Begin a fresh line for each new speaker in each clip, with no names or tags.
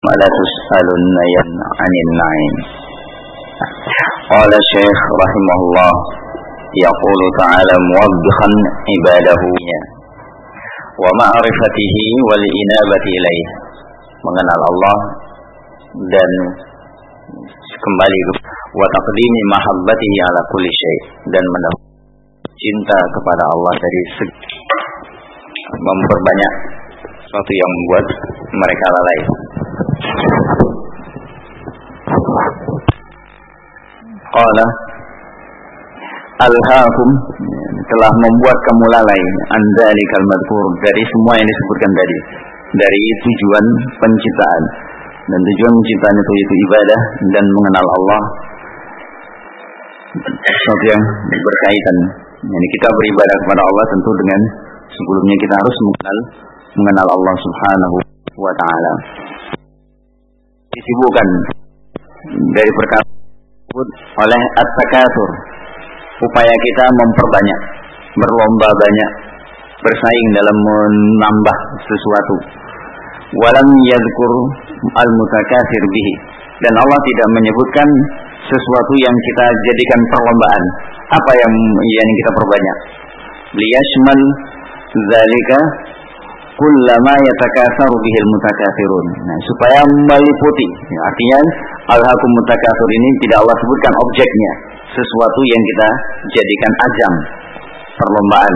la tus'alunna anil na'im. Qala Syekh rahimahullah yaqulu ta'ala muwaddihan ibadahu wa ma'rifatihi wal inabati ilaih, mengenal Allah dan kembali wa taqdimi mahabbatihi ala kulli syai', dan cinta kepada Allah dari memperbanyak sesuatu yang membuat mereka lalai. Qala alhaakum, telah membuat kamu lalai, an dzalikal madhkur, dari semua yang disebutkan tadi, dari tujuan penciptaan. Dan tujuan penciptaan itu ibadah dan mengenal Allah, sesuatu yang berkaitan. Yani kita beribadah kepada Allah tentu dengan sebelumnya kita harus mengenal Allah Subhanahu wa ta'ala. Disibukkan dari perkara tersebut oleh at-takatsur, upaya kita memperbanyak, berlomba banyak, bersaing dalam menambah sesuatu. Walam yadhkur al-mutakatsir bihi, dan Allah tidak menyebutkan sesuatu yang kita jadikan perlombaan. Apa yang kita perbanyak? Liyashmal dzalika kullama yatakatsaru bihil mutakatsirun. Nah, supaya meliputi, artinya alhaqum mutakatsir ini tidak Allah sebutkan objeknya, sesuatu yang kita jadikan ajang perlombaan,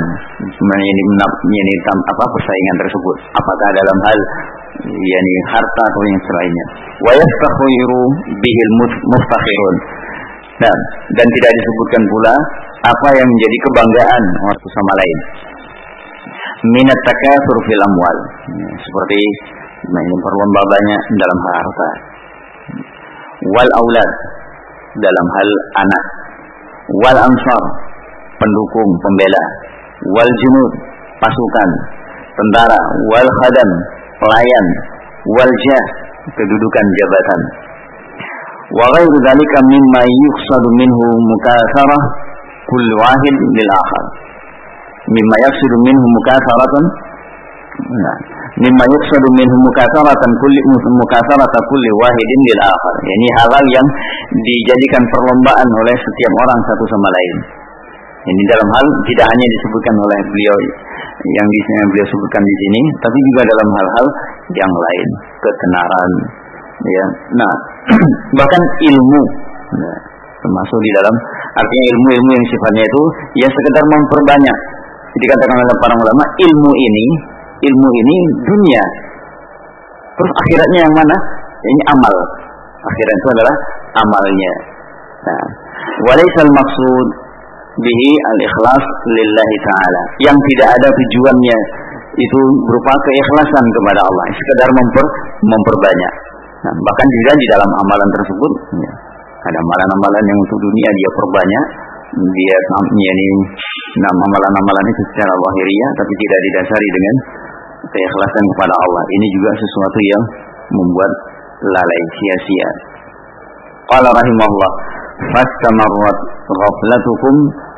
persaingan tersebut, apakah dalam hal harta atau yang selainnya. Wa yastakhiru bihil muftakhirun. Dan tidak disebutkan pula apa yang menjadi kebanggaan satu sama lain. Minat takatsur fil amwal, seperti berlomba banyak dalam hal harta. Wal aulad, dalam hal anak. Wal ansar, pendukung, pembela. Wal junud, pasukan, tentara. Wal khadam, pelayan. Wal jah, kedudukan jabatan. Wa ghairu dzalika mimma yuqsadu minhu mukatsarah kullu wahid lil akhar. Mimma yaqsidu minhu mukatsaratan mimma yaqsidu minhu mukatsaratan kulli wahidin lil akhar. Yani hal-hal yang dijadikan perlombaan oleh setiap orang satu sama lain. Ini dalam hal tidak hanya disebutkan oleh beliau yang beliau sebutkan di sini, tapi juga dalam hal-hal yang lain, ketenaran, ya. Nah, bahkan ilmu, termasuk di dalam artinya ilmu-ilmu yang sifatnya itu ya sekedar memperbanyak. Dikatakan oleh para ulama, ilmu ini dunia. Terus akhiratnya yang mana? Ini amal. Akhirat itu adalah amalnya. Nah, walaisal maksud bihi al-ikhlas lillahi ta'ala, yang tidak ada tujuannya itu berupa keikhlasan kepada Allah, sekedar memperbanyak. Nah, bahkan juga di dalam amalan tersebut ya, ada amalan-amalan yang untuk dunia dia perbanyak, dia amalan-amalan itu secara lahiriah tapi tidak didasari dengan keikhlasan kepada Allah. Ini juga sesuatu yang membuat lalai, sia-sia. Qala rahimahullah fastamarrat ghaflatukum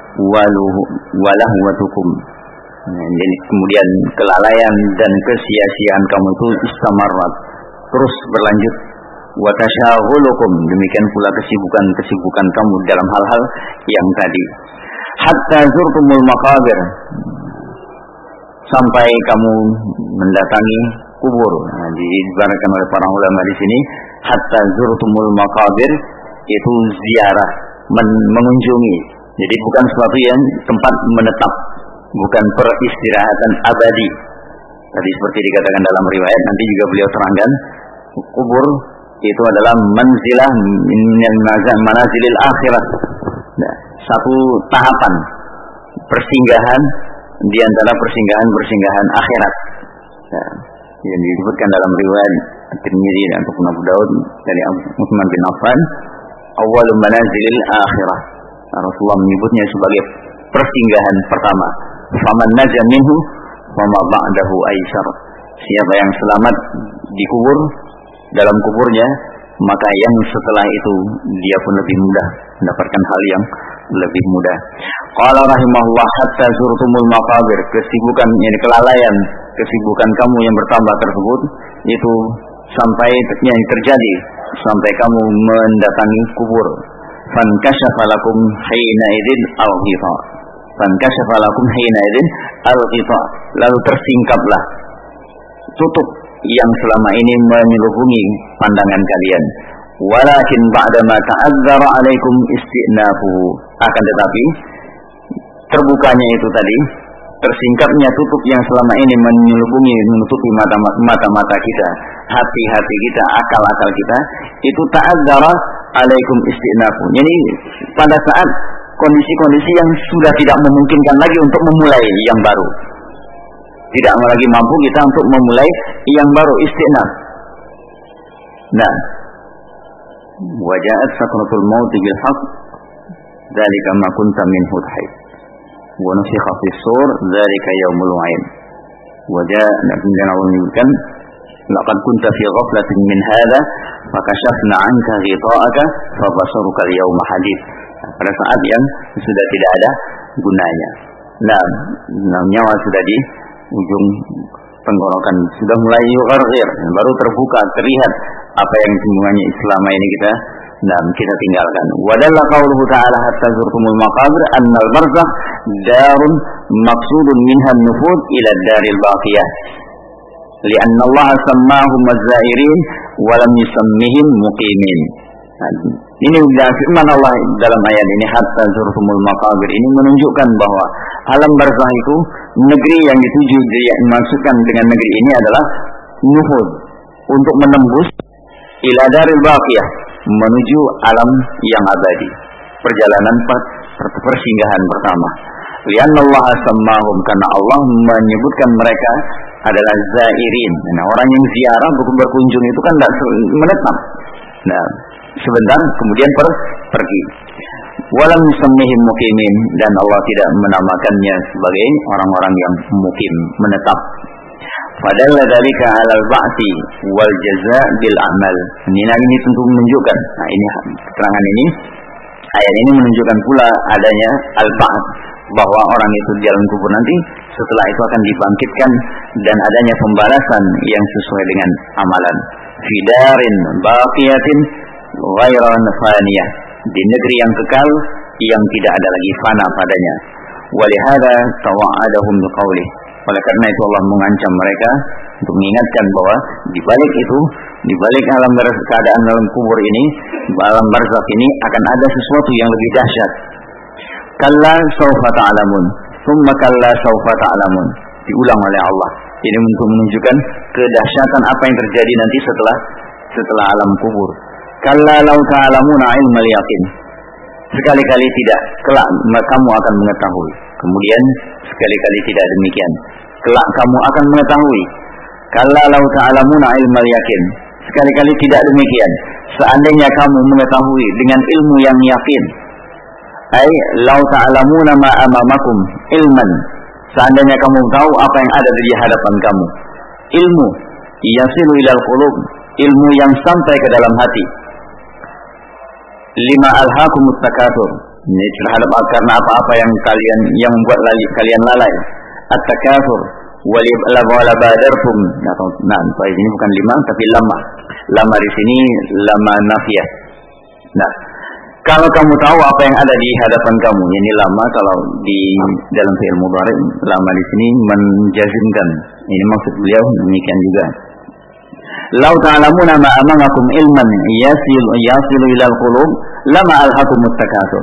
walahwatukum. Jadi kemudian kelalaian dan kesia-siaan kamu itu istamarrat, terus berlanjut. Wa tasyaghulukum, demikian pula kesibukan kamu dalam hal-hal yang tadi. Hatta zurtumul maqabir, sampai kamu mendatangi kubur. Nah, diibaratkan oleh para ulama di sini, hatta zurtumul maqabir itu ziarah, mengunjungi. Jadi bukan sesuatu yang tempat menetap, bukan peristirahatan abadi. Tadi seperti dikatakan dalam riwayat, nanti juga beliau terangkan, kubur itu adalah manzilah min manazilil akhirah. Nah, satu tahapan persinggahan di antara persinggahan akhirat. Nah, yang disebutkan dalam riwayat At-Tirmidzi dan Abu Daud dari Utsman bin Affan, awwalu manazilil akhirah. Rasulullah menyebutnya sebagai persinggahan pertama. Faman naja minhu fama ba'dahu aisar. Siapa yang selamat di kubur, dalam kuburnya, maka yang setelah itu dia pun lebih mudah mendapatkan hal yang lebih mudah. Qala rahimahullah hatta zurtumul maqabir, kesibukan, kelalaian, kesibukan kamu yang bertambah tersebut itu sampai yang terjadi sampai kamu mendatangi kubur. Fankashafa lakum hina idzin al-ghita. Fankashafa lakum hina idzin al-ghita. Lalu tersingkaplah tutup yang selama ini menyelubungi pandangan kalian. Walakin ba'dama ta'azzara 'alaikum istinafuhu. Akan tetapi terbukanya itu tadi, tersingkapnya tutup yang selama ini menutupi mata-mata kita, hati-hati kita, akal-akal kita, itu ta'azzara 'alaikum istinafu. Jadi pada saat kondisi-kondisi yang sudah tidak memungkinkan lagi untuk memulai yang baru. Tidak lagi mampu kita untuk memulai yang baru, istinaf. Nah, waja'at sakratul maut bil haqq dzalika ma kunta minhu tahid wa nufikha fis sur dzalika yaumul wa'id waja'a nabiyana menyebutkan laqad kunta fi ghaflatin min hadza fakashafna 'anka ghita'aka fa basaruka al-yawma hadid. Pada saat yang sudah tidak ada gunanya. Nah, nyawa sudah di ujung tenggorokan, sudah mulai yughir, baru terbuka, terlihat apa yang semuanya selama ini kita tinggalkan. Wadalla qauluhu ta'ala hatta zurtumul maqabir annal barzakh darun maqsudun minha an-nufud ila ad-daril baqiyah. Lianna Allah sammahum az-zairin wa lam yusammihim muqimin. Ini firman Allah dalam ayat ini, hatta zurtumul maqabir, ini menunjukkan bahwa alam barzakh itu negeri yang dituju, dimaksudkan dengan negeri ini adalah nufud, untuk menembus ila daril baqiyah, menuju alam yang abadi, perjalanan persinggahan pertama. Lianna Allah sammahum, karena Allah menyebutkan mereka adalah zairin. Nah, orang yang ziarah berkunjung itu kan tidak menetap. Nah, sebentar kemudian pergi. Walam yusammihim muqimin, dan Allah tidak menamakannya sebagai orang-orang yang mukim, menetap. Padahal dzalika 'alal ba'ti wal jazaa bil amal. Ini tentu menunjukkan. Nah, ini keterangan ini, ayat ini menunjukkan pula adanya al-ba'ts, bahwa orang itu di dalam kubur nanti setelah itu akan dibangkitkan dan adanya pembalasan yang sesuai dengan amalan. Fidarin baqiyatin ghairan faniyah, di negeri yang kekal yang tidak ada lagi fana padanya. Walihada tawa'adahum biqaulih, oleh karena itu Allah mengancam mereka untuk mengingatkan bahwa di balik itu, di balik alam keadaan dalam kubur ini, alam barzakh ini akan ada sesuatu yang lebih dahsyat. Kalla sawfa ta'lamun, thumma kalla sawfa ta'lamun, diulang oleh Allah. Ini untuk menunjukkan kedahsyatan apa yang terjadi nanti setelah alam kubur. Kalla law ta'lamuna ilmal yaqin, sekali-kali tidak, kelak kamu akan mengetahui. Kemudian sekali-kali tidak demikian, kelak kamu akan mengetahui. Kalla law ta'lamuna ilmal yaqin, sekali-kali tidak demikian, seandainya kamu mengetahui dengan ilmu yang yakin. Ai law ta'lamuna ma amamakum ilman, seandainya kamu tahu apa yang ada di hadapan kamu, ilmu yasilu ilal qulub, ilmu yang sampai ke dalam hati. Lima alhaakumut takatsur, ini terhadap karena apa-apa yang membuat kalian lalai. At-takatsur wala badartum. Nah, ini bukan lima tapi lama. Lama di sini lama nafiyah. Nah, kalau kamu tahu apa yang ada di hadapan kamu, ini lama kalau di dalam fi'il mudhari, lama di sini menjazimkan. Ini maksud beliau demikian juga. Lau ta'lamuna ma amamakum ilman yasilu ilal qulub lama alhaqumut takatsur.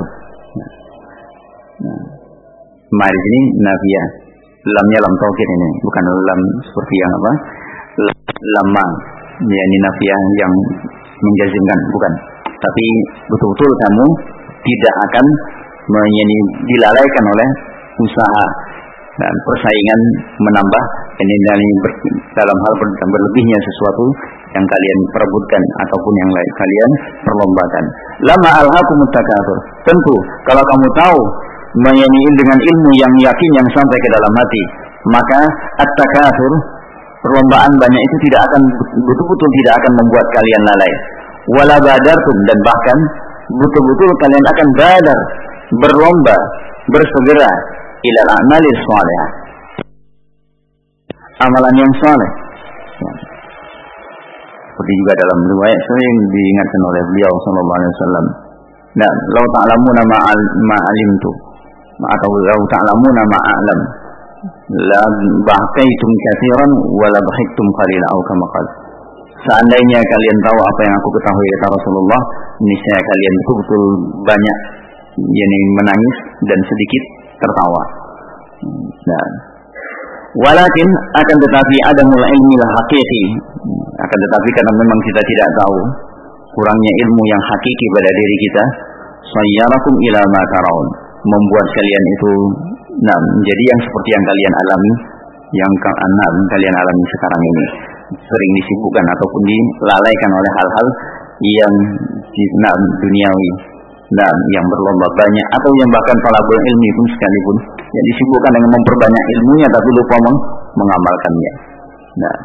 Ma di sini nafiyah. Lamnya lam taukid ini, bukan lam seperti yang apa? Lama. Ini nafiyah yang menjazimkan, bukan. Tapi betul-betul kamu tidak akan dilalaikan oleh usaha dan persaingan menambah ini dalam hal berlebihnya sesuatu yang kalian perebutkan ataupun yang lain kalian perlombakan. Lama alhaqumut takatsur, tentu kalau kamu tahu dengan ilmu yang yakin yang sampai ke dalam hati, maka at-takatsur, perlombaan banyak itu tidak akan betul-betul tidak akan membuat kalian lalai. Wala badartum, dan bahkan betul-betul kalian akan badar, berlomba, bersegera ilal a'malis shalihah, amalan yang saleh. Seperti juga dalam riwayat sering diingatkan oleh beliau sallallahu alaihi wasallam. Nah, "Lau ta'lamuna ma alimtu" atau "Lau ta'lamuna ma a'lam la bahkaitum katsiran wa la bahiktum qalilan" atau kama qala. Seandainya kalian tahu apa yang aku ketahui kata Rasulullah, niscaya kalian betul-betul banyak menangis dan sedikit tertawa. Nah, walakin akan tetapi adamul ilmi la haqiqi, akan tetapi karena memang kita tidak tahu, kurangnya ilmu yang hakiki pada diri kita, sayyarakum ila ma taraun, membuat kalian itu menjadi yang seperti yang kalian alami, yang kalian alami sekarang ini, sering disibukkan ataupun dilalaikan oleh hal-hal yang duniawi, yang berlomba banyak, atau yang bahkan talabul ilmi pun sekalipun yang disibukkan dengan memperbanyak ilmunya tapi lupa mengamalkannya. Nah,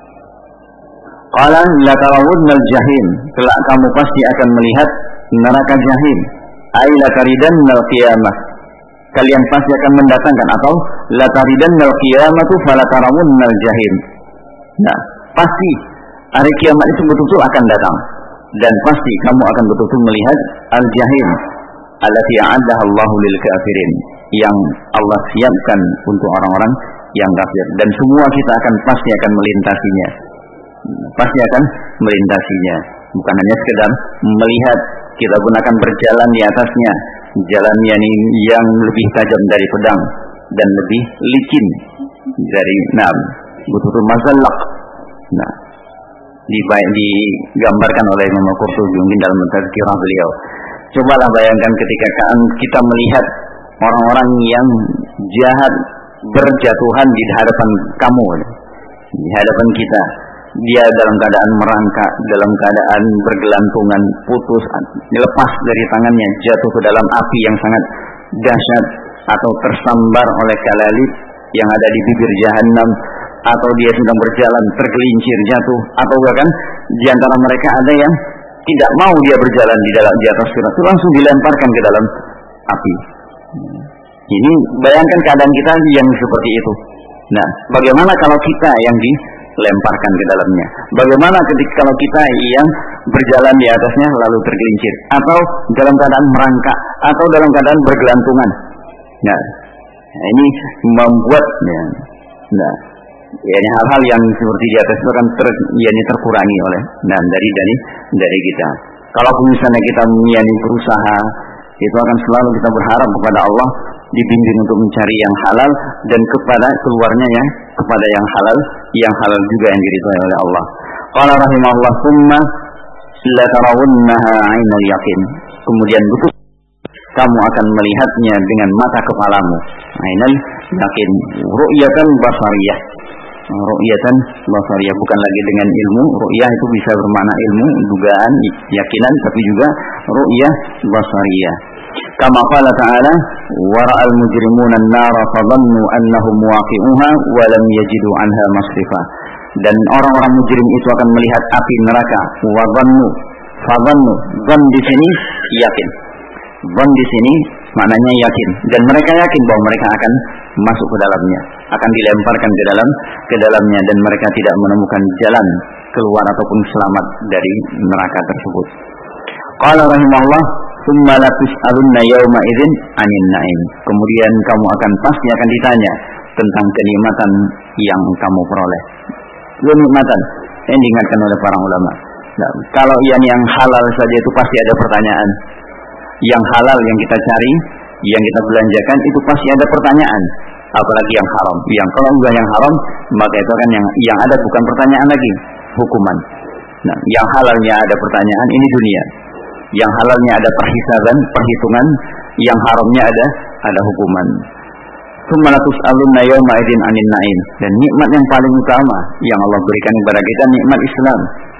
qala la tarawunnal jahim, kelak kamu pasti akan melihat neraka jahim. Ai la taridannal qiyamah, kalian pasti akan mendatangkan, atau la taridannal qiyamatu fala tarawunnal jahim. Nah, pasti hari kiamat itu betul-betul akan datang, dan pasti kamu akan betul-betul melihat al-jahim allati a'addaha Allahu lil kafirin, yang Allah siapkan untuk orang-orang yang kafir, dan semua kita pasti akan melintasinya. Pasti akan melintasinya, bukan hanya sekedar melihat, kita pun akan berjalan di atasnya, jalan yang lebih tajam dari pedang dan lebih licin dari betul-betul mazallaq. Nah, digambarkan oleh Imam Al-Qurtubi mungkin dalam tazkirah beliau. Cobalah bayangkan ketika kita melihat orang-orang yang jahat berjatuhan di hadapan kamu, di hadapan kita. Dia dalam keadaan merangkak, dalam keadaan bergelantungan, putus, dilepas dari tangannya, jatuh ke dalam api yang sangat dahsyat, atau tersambar oleh kalalib yang ada di bibir jahanam, atau dia sedang berjalan tergelincir jatuh, atau bahkan di antara mereka ada yang tidak mau dia berjalan di atas sirat, langsung dilemparkan ke dalam api. Ini bayangkan keadaan kita yang seperti itu. Nah, bagaimana kalau kita yang dilemparkan ke dalamnya? Bagaimana kalau kita yang berjalan di atasnya lalu tergelincir, atau dalam keadaan merangkak, atau dalam keadaan bergelantungan? Nah, ini membuat hal-hal yang seperti di atas itu akan terkurangi oleh dari kita. Kalau misalnya kita berusaha, itu akan selalu kita berharap kepada Allah, dibimbing untuk mencari yang halal, dan kepada keluarnya kepada yang halal juga yang diridhai oleh Allah. Qala rahimahullah, "Tsumma la tarawunnaha 'ainal yaqin." Kemudian betul kamu akan melihatnya dengan mata kepalamu. 'Ainal yaqin, ru'yatan basariyah. Ru'yatan basariyah, bukan lagi dengan ilmu. Ru'yah itu bisa bermakna ilmu, dugaan, yakinan, tapi juga ru'yah basariyah. Kama qala ta'ala, "Wa ra'al mujrimuna an-nara fadhannu annahum waqi'uha wa lam yajidu 'anha masrifa." Dan orang-orang mujrim itu akan melihat api neraka. Wa dhannu, fadhannu, dhann di sini yakin. Dhann di sini maknanya yakin, dan mereka yakin bahwa mereka akan masuk ke dalamnya, akan dilemparkan ke dalamnya, dan mereka tidak menemukan jalan keluar ataupun selamat dari neraka tersebut. Qala rahimahullah, "Tsumma la tus'alunna yawma idzin 'anil na'im." Kemudian kamu pasti akan ditanya tentang kenikmatan yang kamu peroleh. Kenikmatan yang diingatkan oleh para ulama. Nah, kalau yang halal saja itu pasti ada pertanyaan. Yang halal yang kita cari, yang kita belanjakan, itu pasti ada pertanyaan. Apalagi yang haram. Yang kalau enggak yang haram, maka itu kan yang ada bukan pertanyaan lagi, hukuman. Nah, yang halalnya ada pertanyaan, ini dunia. Yang halalnya ada perhitungan, yang haramnya ada hukuman. Tsumma la tus'alunna yawma idzin 'anil na'im. Dan nikmat yang paling utama yang Allah berikan kepada kita, nikmat Islam.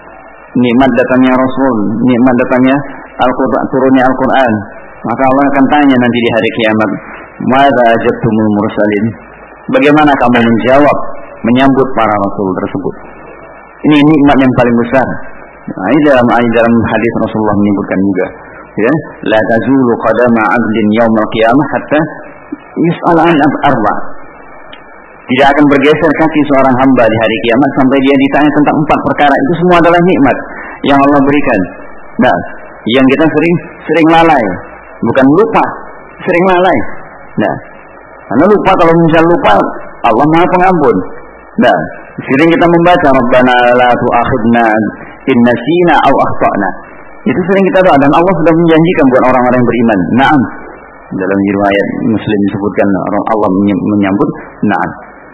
Nikmat datangnya Rasul, nikmat datangnya Al-Qur'an, turunnya Al-Qur'an. Maka Allah akan tanya nanti di hari kiamat, "Madza ajabtumul mursalin?" Bagaimana kamu menyambut para rasul tersebut? Ini nikmat yang paling besar. Nah, ini dalam hadis Rasulullah menyebutkan juga, ya, la tazulu qadama 'abdin yaumal qiyamah hatta yus'al an arba. Tidak akan bergeser kaki seorang hamba di hari kiamat sampai dia ditanya tentang 4 perkara. Itu semua adalah nikmat yang Allah berikan. Nah, yang kita sering lalai, bukan lupa, sering lalai. Nah, karena lupa, kalau misalnya lupa, Allah Maha Pengampun. Nah, sering kita membaca Rabbana la tu'akhidna in nasina aw akhtana. Itu sering kita doa, dan Allah sudah menjanjikan buat orang-orang yang beriman. Naam. Dalam riwayat Muslim disebutkan Allah menyambut naam.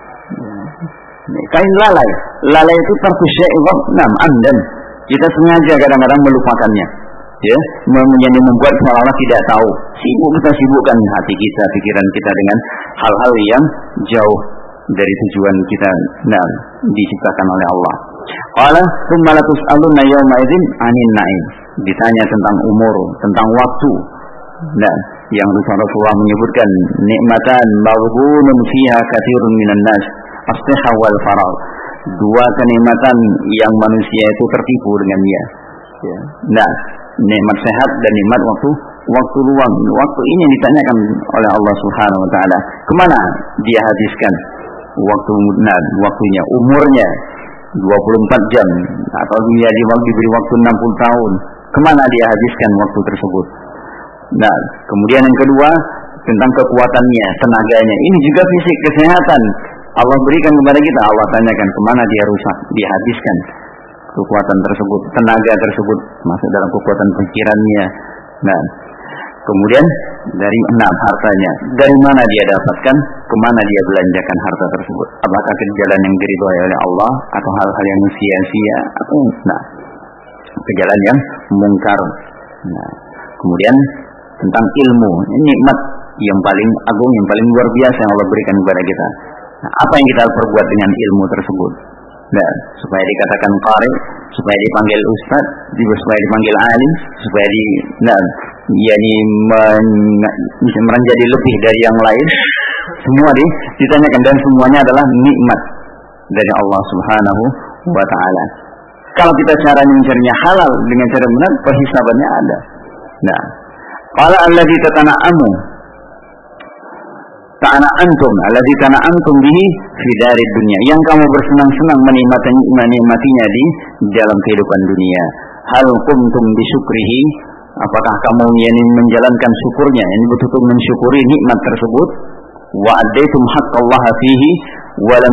Kain lalai. Lalai itu tarku syai'un naam amdan. Kita sengaja kadang-kadang melupakannya. Ya, membuat seolah-olah tidak tahu. Kita sibukkan hati kita, pikiran kita dengan hal-hal yang jauh dari tujuan kita diciptakan oleh Allah. Qala tsumma la tus'aluna yawma idzin 'anil na'im. Ditanya tentang umur, tentang waktu. Nah, yang Rasulullah menyebutkan nikmatan maghbunun fiha katsirun minan nas, as-sihha wal faragh. 2 kenikmatan yang manusia itu tertipu dengannya. Ya. Nah, nikmat sehat dan nikmat waktu luang. Waktu ini yang ditanyakan oleh Allah Subhanahu wa taala, kemana dia habiskan waktunya, umurnya 24 jam atau dia diberi waktu 60 tahun. Kemana dia habiskan waktu tersebut? Nah, kemudian yang kedua tentang kekuatannya, tenaganya. Ini juga fisik, kesehatan. Allah berikan kepada kita. Allah tanyakan kemana dia habiskan kekuatan tersebut, tenaga tersebut, masuk dalam kekuatan pikirannya. Nah, kemudian dari 6 hartanya, dari mana dia dapatkan, kemana dia belanjakan harta tersebut, apakah ke jalan yang diridhoi oleh Allah atau hal-hal yang sia-sia atau ke jalan yang mungkar. Nah, kemudian tentang ilmu, nikmat yang paling agung, yang paling luar biasa yang Allah berikan kepada kita. Nah, apa yang kita perbuat dengan ilmu tersebut? Nah, supaya dikatakan qari, supaya dipanggil ustaz, supaya dipanggil alim, supaya menjadi lebih dari yang lain. Semua ditanyakan, dan semuanya adalah nikmat dari Allah Subhanahu wa taala. Kalau kita cara mencarinya halal dengan cara benar, perhisabannya ada. Nah, qala allazi tana'antum bihi fi darid dunya, yang kamu bersenang-senang menikmatinya di dalam kehidupan dunia. Hal kuntum bisyukrihi, apakah kamu menjalankan syukurnya, ini betul-betul mensyukuri nikmat tersebut. Wa addaitum haqqallaha fihi wa lam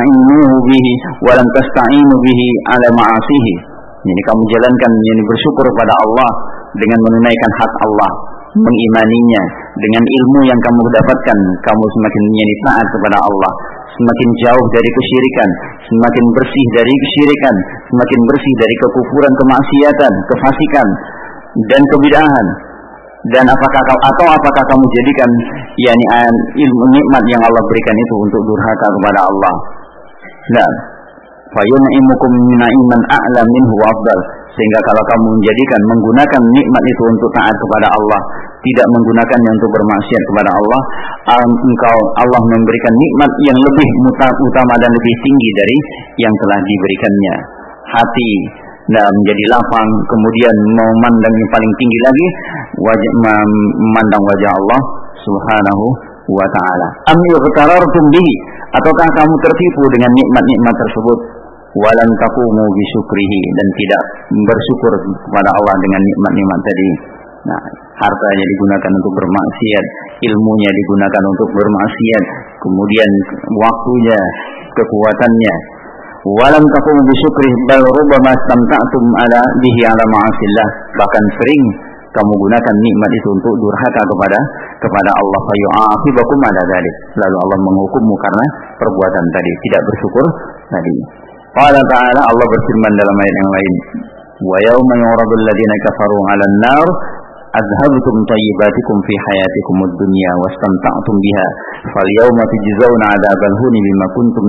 tasta'inu bihi ala ma'asihi. Jadi kamu jalankan, bersyukur pada Allah dengan menunaikan hak Allah, mengimaninya. Dengan ilmu yang kamu dapatkan, kamu semakin taat kepada Allah, semakin jauh dari kesyirikan, semakin bersih dari kesyirikan, semakin bersih dari kekufuran, kemaksiatan, kefasikan dan kebid'ahan. Dan apakah kamu jadikan ilmu nikmat yang Allah berikan itu untuk durhaka kepada Allah? Nah, fayun'imukum na'iman a'la minhu wa afdal. Sehingga kalau kamu menggunakan nikmat itu untuk taat kepada Allah, tidak menggunakannya untuk bermaksiat kepada Allah, Allah memberikan nikmat yang lebih utama dan lebih tinggi dari yang telah diberikannya. Hati menjadi lapang, kemudian memandang yang paling tinggi lagi, memandang wajah Allah Subhanahu wa ta'ala. Am yughtarartum bihi, ataukah kamu tertipu dengan nikmat-nikmat tersebut? Walan taqumu bisyukrihi, dan tidak bersyukur kepada Allah dengan nikmat-nikmat tadi. Nah, hartanya digunakan untuk bermaksiat, ilmunya digunakan untuk bermaksiat, kemudian waktunya, kekuatannya. Walam taqumu bisyukrihi bal rubbama istamta'tum ala bihi ala ma'asillah, bahkan sering kamu gunakan nikmat itu untuk durhaka kepada Allah, fa yu'aqibakum ala dzalik, lalu Allah menghukummu karena perbuatan tadi, tidak bersyukur tadi. Qala ta'ala, Allah berfirman dalam ayat yang lain, wa yauma yu'radul ladzina kafaru 'alan nar adhabtum tayyibatikum fi hayatikumud dunya wastamta'tum biha fal yawma tujzauna 'adzabal huni bima kuntum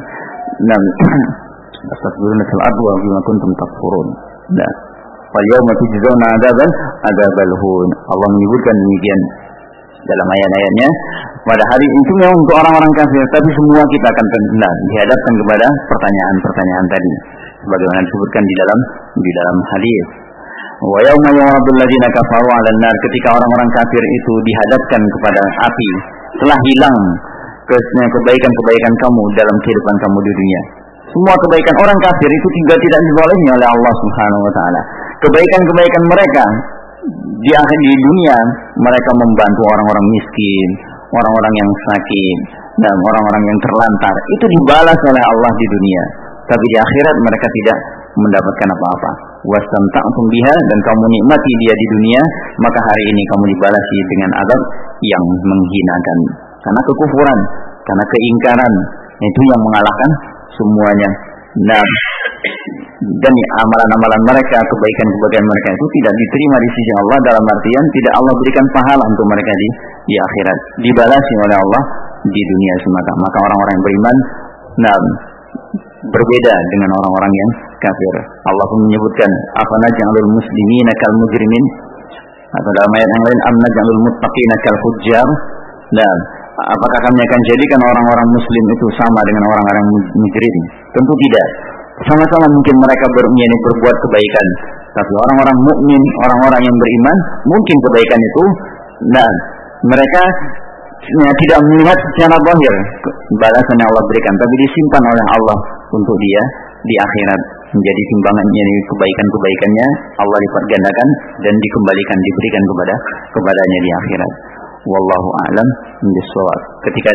tastakbiruna fil ardi wa bima kuntum takfurun. Nah, fal yawma tujzauna 'adzabal hun. Allah menyebutkan demikian dalam ayat-ayatnya. Pada hari itu memang untuk orang-orang kafir, tapi semua kita akan dihadapkan kepada pertanyaan-pertanyaan tadi, sebagaimana disebutkan di dalam hadis. Wa yauma yu'radul ladzina kafaru 'alan nar, ketika orang-orang kafir itu dihadapkan kepada api, telah hilang kebaikan-kebaikan kamu dalam kehidupan kamu di dunia. Semua kebaikan orang kafir itu tidak dizalimi oleh Allah Subhanahu wa taala. Kebaikan-kebaikan mereka di dunia, mereka membantu orang-orang miskin, orang-orang yang sakit, dan orang-orang yang terlantar. Itu dibalas oleh Allah di dunia. Tapi di akhirat mereka tidak mendapatkan apa-apa. Wastamta'tum biha, dan kamu nikmati dia di dunia, maka hari ini kamu dibalasi dengan azab yang menghinakan. Karena kekufuran, karena keingkaran, itu yang mengalahkan semuanya. Nah, dan amalan-amalan mereka, kebaikan-kebaikan mereka itu tidak diterima di sisi Allah, dalam artian tidak Allah berikan pahala untuk mereka di akhirat, dibalasi oleh Allah di dunia semata. Maka orang-orang yang beriman, nah, berbeda dengan orang-orang yang kafir. Allah pun menyebutkan, afanaj'alul muslimina kal mujrimin, atau dalam ayat yang lain, amnaj'alul muttaqina kal fujjar. Dan apakah kami akan jadikan orang-orang muslim itu sama dengan orang-orang mujrim? Tentu tidak. Sama-sama mungkin mereka berbuat kebaikan, tapi orang-orang mukmin, orang-orang yang beriman, mungkin kebaikan itu, dan mereka tidak melihat secara zahir balasan yang Allah berikan, tapi disimpan oleh Allah untuk dia di akhirat menjadi timbangannya, kebaikan-kebaikannya Allah lipat gandakan dan diberikan kepadanya di akhirat. Wallahu a'lam bishawab. Ketika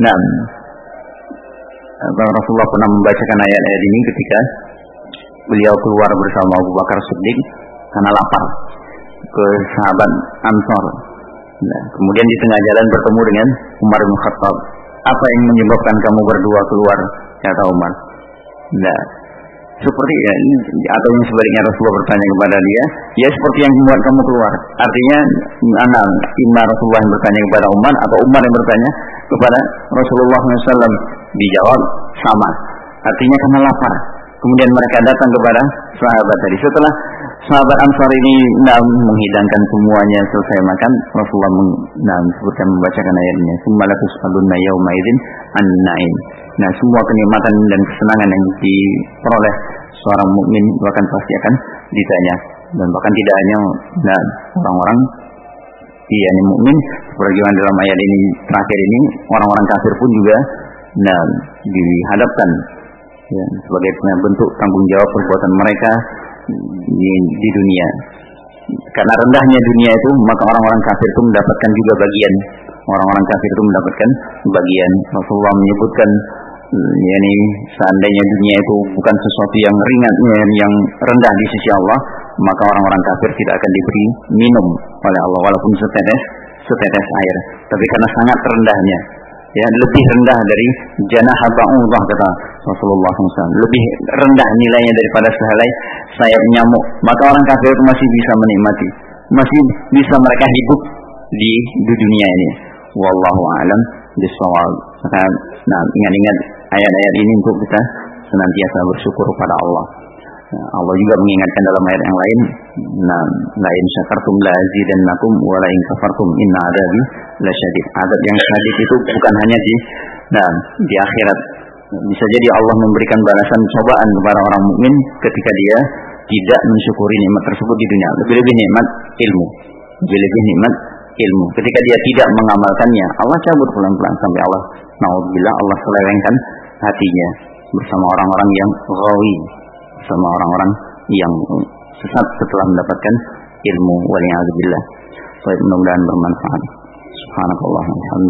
Rasulullah pernah membacakan ayat-ayat ini ketika beliau keluar bersama Abu Bakar Siddiq karena lapar ke sahabat Ansor. Nah, kemudian di tengah jalan bertemu dengan Umar bin Khattab. Apa yang menyebabkan kamu berdua keluar? Kata Umar. Nah, seperti ya, atau yang sebaliknya Rasulullah bertanya kepada dia, ya seperti yang membuat kamu keluar. Artinya, imma Rasulullah yang bertanya kepada Umar atau Umar yang bertanya kepada Rasulullah SAW. Dijawab sama. Artinya karena lapar. Kemudian mereka datang kepada sahabat tadi. Setelah sahabat Ansar ini menghidangkan semuanya, selesai makan, Rasulullah sebutkan membacakan ayatnya, "Sumalatus alunna yauma idzin an-na'im." Nah, semua kenikmatan dan kesenangan yang diperoleh seorang mukmin bahkan pasti akan ditanya. Dan bahkan tidak hanya orang-orang yang mukmin, sebagaimana dalam ayat ini terakhir ini, orang-orang kafir pun juga dihadapkan ya, sebagai bentuk tanggung jawab perbuatan mereka di dunia. Karena rendahnya dunia itu, maka orang-orang kafir itu mendapatkan juga bagian. Orang-orang kafir itu mendapatkan bagian. Rasulullah menyebutkan, yakni seandainya dunia itu bukan sesuatu yang ringan, yang rendah di sisi Allah, maka orang-orang kafir tidak akan diberi minum oleh Allah walaupun setetes air. Tapi karena sangat rendahnya, ya, lebih rendah dari janah ba'udah, kata Rasulullah SAW, lebih rendah nilainya daripada sehelai sayap nyamuk, maka orang kafir itu masih bisa menikmati, masih bisa mereka hidup di dunia ini. Wallahu a'lam bishawab. Maka ingat-ingat ayat-ayat ini untuk kita senantiasa bersyukur pada Allah. Allah juga mengingatkan dalam ayat yang lain, la in syakartum la azidannakum wa la in kafartum inna adzabi lasyadid. Azab yang syadid itu bukan hanya di akhirat. Bisa jadi Allah memberikan balasan cobaan kepada orang mukmin ketika dia tidak mensyukuri nikmat tersebut di dunia. Lebih-lebih nikmat ilmu. Lebih-lebih nikmat ilmu. Ketika dia tidak mengamalkannya, Allah cabut pelan-pelan sampai Allah, naudzubillah, Allah selewengkan hatinya bersama orang-orang yang ghawi, sama orang-orang yang sesat setelah mendapatkan ilmu. Waliyadzubillah. Baik, mudah-mudahan bermanfaat. Subhanallah.